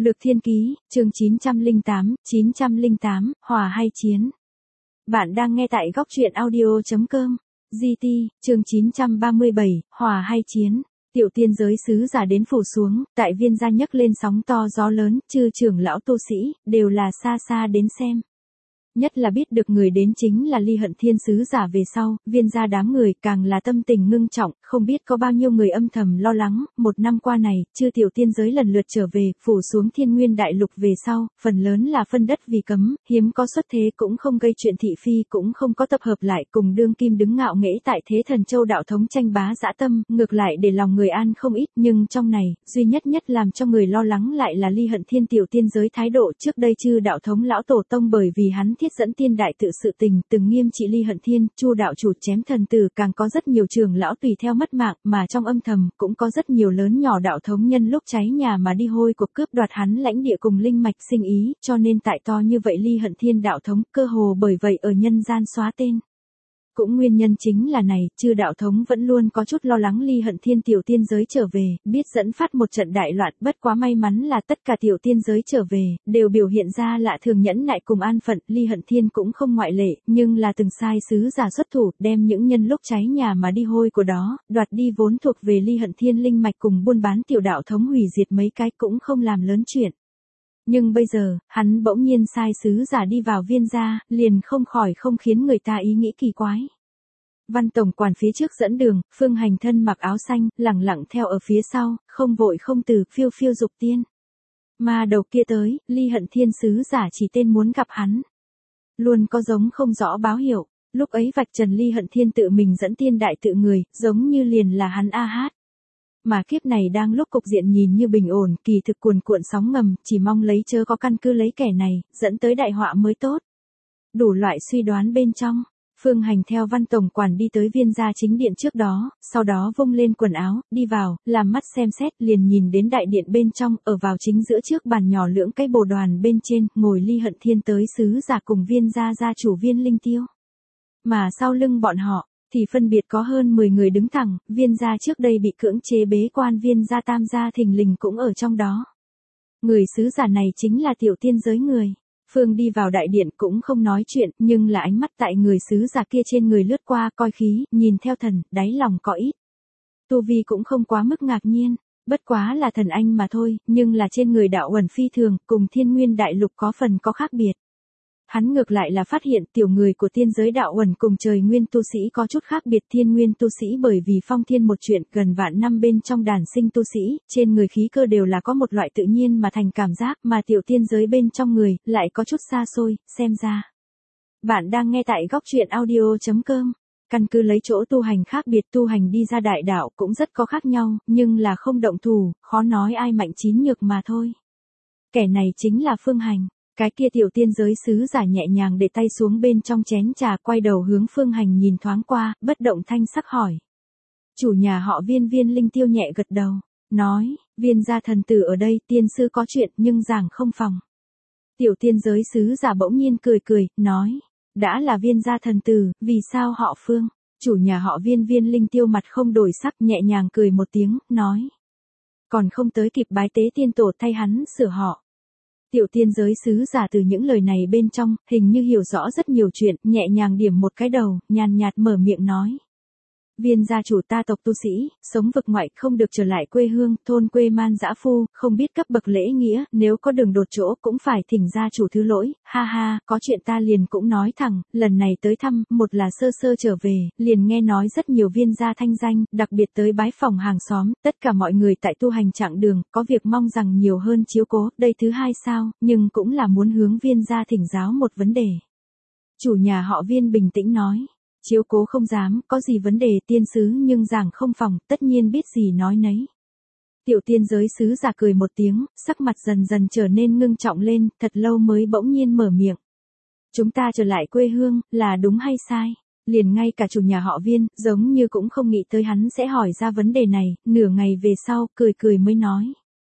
Lược Thiên Ký, chương 908, Hòa hay Chiến. Bạn đang nghe tại góc truyện audio.com. GT, chương 937, Hòa hay Chiến. Tiểu tiên giới sứ giả đến phủ xuống, tại Viên gia nhấc lên sóng to gió lớn, chư trưởng lão tu sĩ, đều là xa xa đến xem. Nhất là biết được người đến chính là Ly Hận Thiên sứ giả về sau, Viên gia đám người càng là tâm tình ngưng trọng, không biết có bao nhiêu người âm thầm lo lắng. Một năm qua này, chư tiểu tiên giới lần lượt trở về, phủ xuống Thiên Nguyên đại lục về sau, phần lớn là phân đất vì cấm, hiếm có xuất thế cũng không gây chuyện thị phi, cũng không có tập hợp lại cùng đương kim đứng ngạo nghễ tại Thế Thần Châu đạo thống tranh bá dã tâm, ngược lại để lòng người an không ít. Nhưng trong này, duy nhất làm cho người lo lắng lại là Ly Hận Thiên tiểu tiên giới thái độ. Trước đây chư đạo thống lão tổ tông bởi vì hắn thiết dẫn tiên đại tự sự tình, từng nghiêm trị Ly Hận Thiên, Chu đạo chủ chém thần tử, càng có rất nhiều trưởng lão tùy theo mất mạng, mà trong âm thầm cũng có rất nhiều lớn nhỏ đạo thống nhân lúc cháy nhà mà đi hôi cuộc cướp đoạt hắn lãnh địa cùng linh mạch sinh ý, cho nên tại to như vậy Ly Hận Thiên đạo thống cơ hồ bởi vậy ở nhân gian xóa tên. Cũng nguyên nhân chính là này, chư đạo thống vẫn luôn có chút lo lắng Ly Hận Thiên tiểu tiên giới trở về, biết dẫn phát một trận đại loạn. Bất quá may mắn là tất cả tiểu tiên giới trở về, đều biểu hiện ra lạ thường nhẫn nại cùng an phận. Ly Hận Thiên cũng không ngoại lệ, nhưng là từng sai sứ giả xuất thủ, đem những nhân lúc cháy nhà mà đi hôi của đó, đoạt đi vốn thuộc về Ly Hận Thiên linh mạch cùng buôn bán tiểu đạo thống, hủy diệt mấy cái cũng không làm lớn chuyện. Nhưng bây giờ, hắn bỗng nhiên sai sứ giả đi vào Viên gia, liền không khỏi không khiến người ta ý nghĩ kỳ quái. Văn tổng quản phía trước dẫn đường, Phương Hành thân mặc áo xanh, lẳng lặng theo ở phía sau, không vội không từ, phiêu phiêu dục tiên. Mà đầu kia tới, Ly Hận Thiên sứ giả chỉ tên muốn gặp hắn. Luôn có giống không rõ báo hiệu, lúc ấy vạch trần Ly Hận Thiên tự mình dẫn tiên đại tự người, giống như liền là hắn a hát. Mà kiếp này đang lúc cục diện nhìn như bình ổn, kỳ thực cuồn cuộn sóng ngầm, chỉ mong lấy chớ có căn cứ lấy kẻ này, dẫn tới đại họa mới tốt. Đủ loại suy đoán bên trong, Phương Hành theo Văn tổng quản đi tới Viên gia chính điện trước đó, sau đó vung lên quần áo, đi vào, làm mắt xem xét, liền nhìn đến đại điện bên trong, ở vào chính giữa trước bàn nhỏ lưỡng cái bồ đoàn bên trên, ngồi Ly Hận Thiên tới sứ giả cùng Viên gia gia chủ Viên Linh Tiêu. Mà sau lưng bọn họ, thì phân biệt có hơn 10 người đứng thẳng. Viên gia trước đây bị cưỡng chế bế quan Viên gia tam gia thình lình cũng ở trong đó. Người sứ giả này chính là tiểu tiên giới người. Phương đi vào đại điện cũng không nói chuyện, nhưng là ánh mắt tại người sứ giả kia trên người lướt qua coi khí, nhìn theo thần, đáy lòng có ít. Tu vi cũng không quá mức ngạc nhiên, bất quá là thần anh mà thôi, nhưng là trên người đạo uẩn phi thường, cùng Thiên Nguyên đại lục có phần có khác biệt. Hắn ngược lại là phát hiện tiểu người của tiên giới đạo uẩn cùng trời nguyên tu sĩ có chút khác biệt. Thiên nguyên tu sĩ bởi vì phong thiên một chuyện gần vạn năm bên trong đàn sinh tu sĩ, trên người khí cơ đều là có một loại tự nhiên mà thành cảm giác, mà tiểu tiên giới bên trong người lại có chút xa xôi, xem ra. Bạn đang nghe tại góc truyện audio.com. Căn cứ lấy chỗ tu hành khác biệt, tu hành đi ra đại đạo cũng rất có khác nhau, nhưng là không động thủ, khó nói ai mạnh chín nhược mà thôi. Kẻ này chính là Phương Hành. Cái kia tiểu tiên giới sứ giả nhẹ nhàng để tay xuống bên trong chén trà, quay đầu hướng Phương Hành nhìn thoáng qua, bất động thanh sắc hỏi. Chủ nhà họ Viên. Viên Linh Tiêu nhẹ gật đầu, nói, Viên gia thần tử ở đây, tiên sư có chuyện nhưng giảng không phòng. Tiểu tiên giới sứ giả bỗng nhiên cười cười, nói, đã là Viên gia thần tử, vì sao họ Phương? Chủ nhà họ Viên. Viên Linh Tiêu mặt không đổi sắc, nhẹ nhàng cười một tiếng, nói, còn không tới kịp bái tế tiên tổ thay hắn sửa họ. Tiểu tiên giới sứ giả từ những lời này bên trong, hình như hiểu rõ rất nhiều chuyện, nhẹ nhàng điểm một cái đầu, nhàn nhạt mở miệng nói. Viên gia chủ ta tộc tu sĩ, sống vực ngoại không được trở lại quê hương, thôn quê man dã phu, không biết cấp bậc lễ nghĩa, nếu có đường đột chỗ cũng phải thỉnh gia chủ thứ lỗi, ha ha, có chuyện ta liền cũng nói thẳng, lần này tới thăm, một là sơ sơ trở về, liền nghe nói rất nhiều viên gia thanh danh, đặc biệt tới bái phòng hàng xóm, tất cả mọi người tại tu hành chặng đường, có việc mong rằng nhiều hơn chiếu cố, đây thứ hai sao, nhưng cũng là muốn hướng viên gia thỉnh giáo một vấn đề. Chủ nhà họ Viên bình tĩnh nói. Chiếu cố không dám, có gì vấn đề tiên sứ nhưng giảng không phòng, tất nhiên biết gì nói nấy. Tiểu tiên giới sứ giả cười một tiếng, sắc mặt dần dần trở nên ngưng trọng lên, thật lâu mới bỗng nhiên mở miệng. Chúng ta trở lại quê hương, là đúng hay sai? Liền ngay cả chủ nhà họ Viên, giống như cũng không nghĩ tới hắn sẽ hỏi ra vấn đề này, nửa ngày về sau, cười cười mới nói.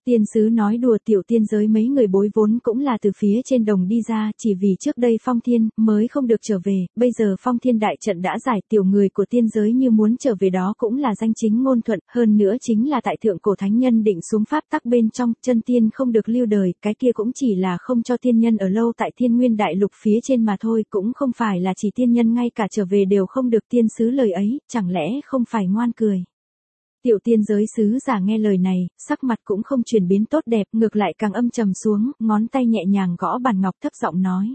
Tiên sứ nói đùa, tiểu tiên giới mấy người bối vốn cũng là từ phía trên đồng đi ra, chỉ vì trước đây Phong Thiên mới không được trở về, bây giờ Phong Thiên đại trận đã giải, tiểu người của tiên giới như muốn trở về đó cũng là danh chính ngôn thuận, hơn nữa chính là tại thượng cổ thánh nhân định xuống pháp tắc bên trong, chân tiên không được lưu đời, cái kia cũng chỉ là không cho tiên nhân ở lâu tại Thiên Nguyên đại lục phía trên mà thôi, cũng không phải là chỉ tiên nhân ngay cả trở về đều không được. Tiên sứ lời ấy, chẳng lẽ không phải ngoan cười. Tiểu tiên giới sứ giả nghe lời này, sắc mặt cũng không chuyển biến tốt đẹp, ngược lại càng âm trầm xuống, ngón tay nhẹ nhàng gõ bàn ngọc thấp giọng nói.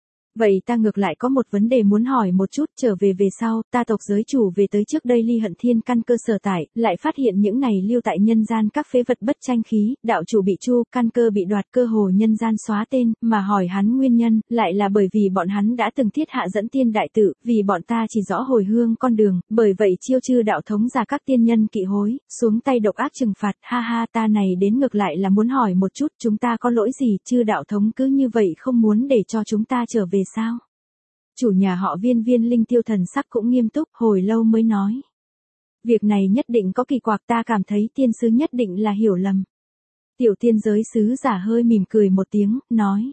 Vậy ta ngược lại có một vấn đề muốn hỏi một chút, trở về về sau, ta tộc giới chủ về tới trước đây Ly Hận Thiên căn cơ sở tại, lại phát hiện những này lưu tại nhân gian các phế vật bất tranh khí, đạo chủ bị chu, căn cơ bị đoạt, cơ hồ nhân gian xóa tên, mà hỏi hắn nguyên nhân, lại là bởi vì bọn hắn đã từng thiết hạ dẫn tiên đại tự, vì bọn ta chỉ rõ hồi hương con đường, bởi vậy chiêu chư đạo thống ra các tiên nhân kỵ hối, xuống tay độc ác trừng phạt, ha ha, ta này đến ngược lại là muốn hỏi một chút, chúng ta có lỗi gì, chư đạo thống cứ như vậy không muốn để cho chúng ta trở về sao? Chủ nhà họ Viên Linh Tiêu thần sắc cũng nghiêm túc, hồi lâu mới nói. Việc này nhất định có kỳ quặc, ta cảm thấy tiên sứ nhất định là hiểu lầm. Tiểu tiên giới sứ giả hơi mỉm cười một tiếng, nói.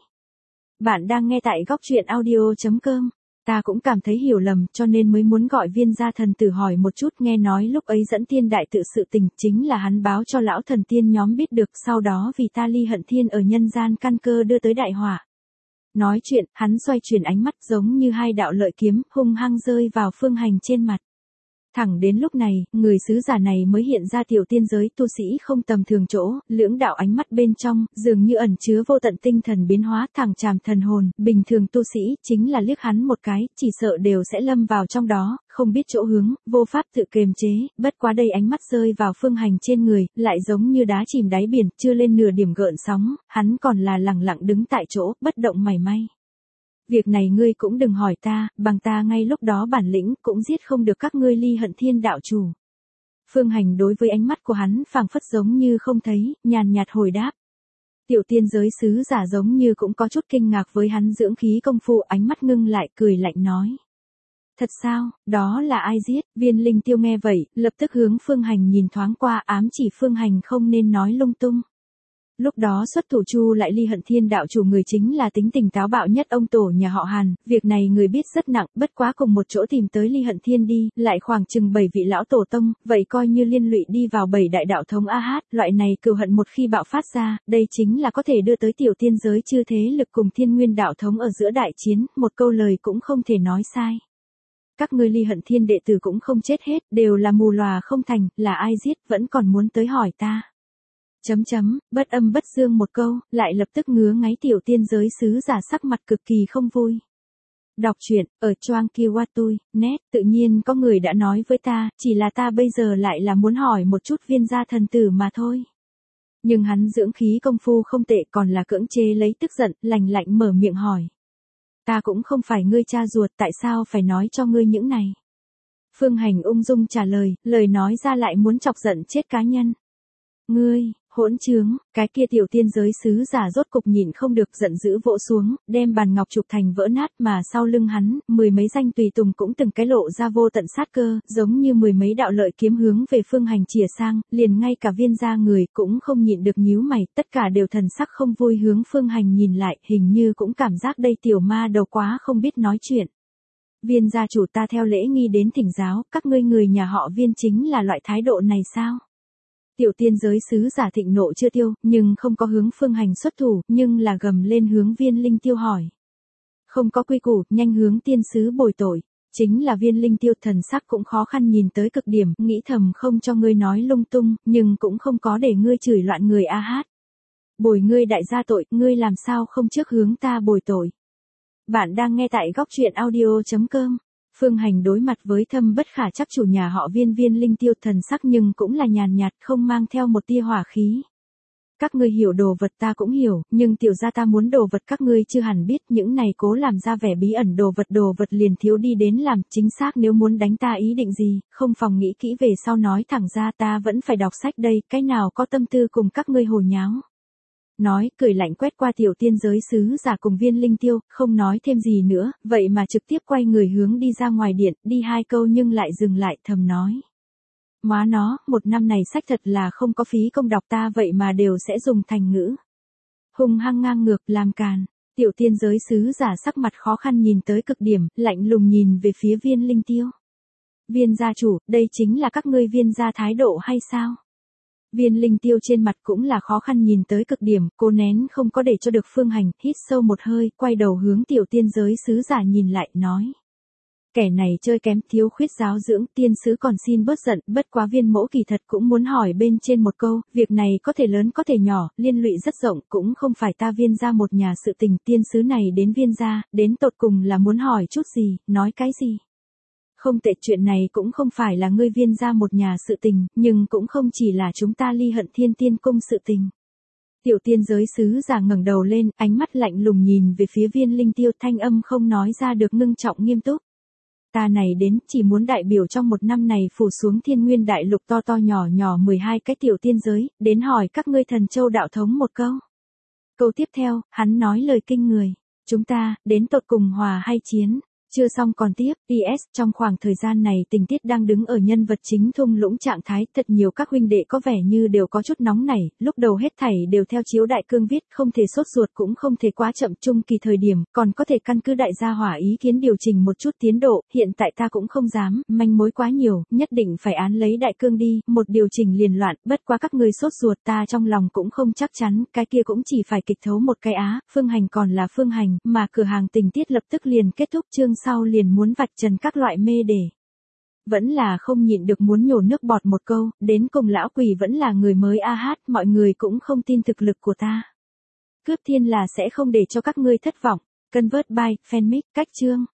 Bạn đang nghe tại góc truyện audio.com. Ta cũng cảm thấy hiểu lầm, cho nên mới muốn gọi Viên gia thần tử hỏi một chút, nghe nói lúc ấy dẫn tiên đại tự sự tình, chính là hắn báo cho lão thần tiên nhóm biết được, sau đó vì ta Ly Hận Thiên ở nhân gian căn cơ đưa tới đại hỏa. Nói chuyện, hắn xoay chuyển ánh mắt giống như hai đạo lợi kiếm, hung hăng rơi vào Phương Hành trên mặt. Thẳng đến lúc này, người sứ giả này mới hiện ra tiểu tiên giới tu sĩ không tầm thường chỗ, lưỡng đạo ánh mắt bên trong, dường như ẩn chứa vô tận tinh thần biến hóa, thẳng tràm thần hồn, bình thường tu sĩ, chính là liếc hắn một cái, chỉ sợ đều sẽ lâm vào trong đó, không biết chỗ hướng, vô pháp tự kiềm chế, bất quá đây ánh mắt rơi vào Phương Hành trên người, lại giống như đá chìm đáy biển, chưa lên nửa điểm gợn sóng, hắn còn là lẳng lặng đứng tại chỗ, bất động mảy may. Việc này ngươi cũng đừng hỏi ta, bằng ta ngay lúc đó bản lĩnh cũng giết không được các ngươi Ly Hận Thiên đạo chủ. Phương Hành đối với ánh mắt của hắn phảng phất giống như không thấy, nhàn nhạt hồi đáp. Tiểu tiên giới sứ giả giống như cũng có chút kinh ngạc với hắn dưỡng khí công phu, ánh mắt ngưng lại cười lạnh nói. Thật sao, đó là ai giết? Viên Linh Tiêu nghe vậy, lập tức hướng Phương Hành nhìn thoáng qua, ám chỉ Phương Hành không nên nói lung tung. Lúc đó xuất thủ chu lại Ly Hận Thiên đạo chủ người chính là tính tình táo bạo nhất ông tổ nhà họ Hàn, việc này người biết rất nặng, bất quá cùng một chỗ tìm tới Ly Hận Thiên đi, lại khoảng chừng 7 vị lão tổ tông, vậy coi như liên lụy đi vào 7 đại đạo thống AH, loại này cừu hận một khi bạo phát ra, đây chính là có thể đưa tới tiểu tiên giới chư thế lực cùng Thiên Nguyên đạo thống ở giữa đại chiến, một câu lời cũng không thể nói sai. Các ngươi Ly Hận Thiên đệ tử cũng không chết hết, đều là mù lòa không thành, là ai giết, vẫn còn muốn tới hỏi ta. Bất âm bất dương một câu, lại lập tức ngứa ngáy tiểu tiên giới sứ giả sắc mặt cực kỳ không vui. Đọc truyện, ở Choang Kiwatui, net, tự nhiên có người đã nói với ta, chỉ là ta bây giờ lại là muốn hỏi một chút Viên gia thần tử mà thôi. Nhưng hắn dưỡng khí công phu không tệ, còn là cưỡng chế lấy tức giận, lạnh lạnh mở miệng hỏi. Ta cũng không phải ngươi cha ruột, tại sao phải nói cho ngươi những này? Phương Hành ung dung trả lời, lời nói ra lại muốn chọc giận chết cá nhân. Ngươi, hỗn trướng, cái kia tiểu tiên giới sứ giả rốt cục nhịn không được giận dữ vỗ xuống, đem bàn ngọc chụp thành vỡ nát, mà sau lưng hắn, 10 mấy danh tùy tùng cũng từng cái lộ ra vô tận sát cơ, giống như 10 mấy đạo lợi kiếm hướng về Phương Hành chìa sang, liền ngay cả Viên gia người cũng không nhịn được nhíu mày, tất cả đều thần sắc không vui hướng Phương Hành nhìn lại, hình như cũng cảm giác đây tiểu ma đầu quá không biết nói chuyện. Viên gia chủ, ta theo lễ nghi đến thỉnh giáo, các ngươi người nhà họ Viên chính là loại thái độ này sao? Tiểu tiên giới sứ giả thịnh nộ chưa tiêu, nhưng không có hướng Phương Hành xuất thủ, nhưng là gầm lên hướng Viên Linh Tiêu hỏi. Không có quy củ, nhanh hướng tiên sứ bồi tội. Chính là Viên Linh Tiêu thần sắc cũng khó khăn nhìn tới cực điểm, nghĩ thầm không cho ngươi nói lung tung, nhưng cũng không có để ngươi chửi loạn người AH. Bồi ngươi đại gia tội, ngươi làm sao không trước hướng ta bồi tội. Bạn đang nghe tại góc truyện audio.com. Phương Hành đối mặt với thâm bất khả chắc chủ nhà họ Viên Linh Tiêu thần sắc nhưng cũng là nhàn nhạt, không mang theo một tia hỏa khí. Các ngươi hiểu đồ vật ta cũng hiểu, nhưng tiểu gia ta muốn đồ vật các ngươi chưa hẳn biết, những này cố làm ra vẻ bí ẩn đồ vật liền thiếu đi đến làm, chính xác nếu muốn đánh ta ý định gì, không phòng nghĩ kỹ về sau nói thẳng ra, ta vẫn phải đọc sách đây, cái nào có tâm tư cùng các ngươi hồ nháo. Nói, cười lạnh quét qua tiểu tiên giới sứ giả cùng Viên Linh Tiêu, không nói thêm gì nữa, vậy mà trực tiếp quay người hướng đi ra ngoài điện, đi hai câu nhưng lại dừng lại thầm nói. Móa nó, một năm này sách thật là không có phí công đọc ta vậy mà đều sẽ dùng thành ngữ. Hung hăng ngang ngược, làm càn. Tiểu tiên giới sứ giả sắc mặt khó khăn nhìn tới cực điểm, lạnh lùng nhìn về phía Viên Linh Tiêu. Viên gia chủ, đây chính là các ngươi Viên gia thái độ hay sao? Viên Linh Tiêu trên mặt cũng là khó khăn nhìn tới cực điểm, cô nén không có để cho được Phương Hành, hít sâu một hơi, quay đầu hướng tiểu tiên giới sứ giả nhìn lại, nói. Kẻ này chơi kém, thiếu khuyết giáo dưỡng, tiên sứ còn xin bớt giận, bất quá Viên mỗ kỳ thật cũng muốn hỏi bên trên một câu, việc này có thể lớn có thể nhỏ, liên lụy rất rộng, cũng không phải ta Viên gia một nhà sự tình, tiên sứ này đến Viên gia, đến tột cùng là muốn hỏi chút gì, nói cái gì. Không tệ, chuyện này cũng không phải là ngươi Viên gia một nhà sự tình, nhưng cũng không chỉ là chúng ta Ly Hận Thiên Tiên cung sự tình. Tiểu tiên giới sứ giả ngẩng đầu lên, ánh mắt lạnh lùng nhìn về phía Viên Linh Tiêu, thanh âm không nói ra được ngưng trọng nghiêm túc. Ta này đến chỉ muốn đại biểu trong một năm này phủ xuống Thiên Nguyên đại lục to to nhỏ nhỏ 12 cái tiểu tiên giới, đến hỏi các ngươi Thần Châu đạo thống một câu. Câu tiếp theo, hắn nói lời kinh người. Chúng ta, đến tột cùng hòa hay chiến? Chưa xong còn tiếp, PS, trong khoảng thời gian này tình tiết đang đứng ở nhân vật chính thung lũng trạng thái, thật nhiều các huynh đệ có vẻ như đều có chút nóng nảy, lúc đầu hết thảy đều theo chiếu đại cương viết, không thể sốt ruột cũng không thể quá chậm, trung kỳ thời điểm, còn có thể căn cứ đại gia hỏa ý kiến điều chỉnh một chút tiến độ, hiện tại ta cũng không dám, manh mối quá nhiều, nhất định phải án lấy đại cương đi, một điều chỉnh liền loạn, bất quá các ngươi sốt ruột ta trong lòng cũng không chắc chắn, cái kia cũng chỉ phải kịch thấu một cái á, Phương Hành còn là Phương Hành, mà cửa hàng tình tiết lập tức liền kết thúc chương sau liền muốn vạch trần các loại mê để. Vẫn là không nhịn được muốn nhổ nước bọt một câu, đến cùng lão quỷ vẫn là người mới a hát, mọi người cũng không tin thực lực của ta. Cướp thiên là sẽ không để cho các ngươi thất vọng. Convert by, fanmic, cách chương.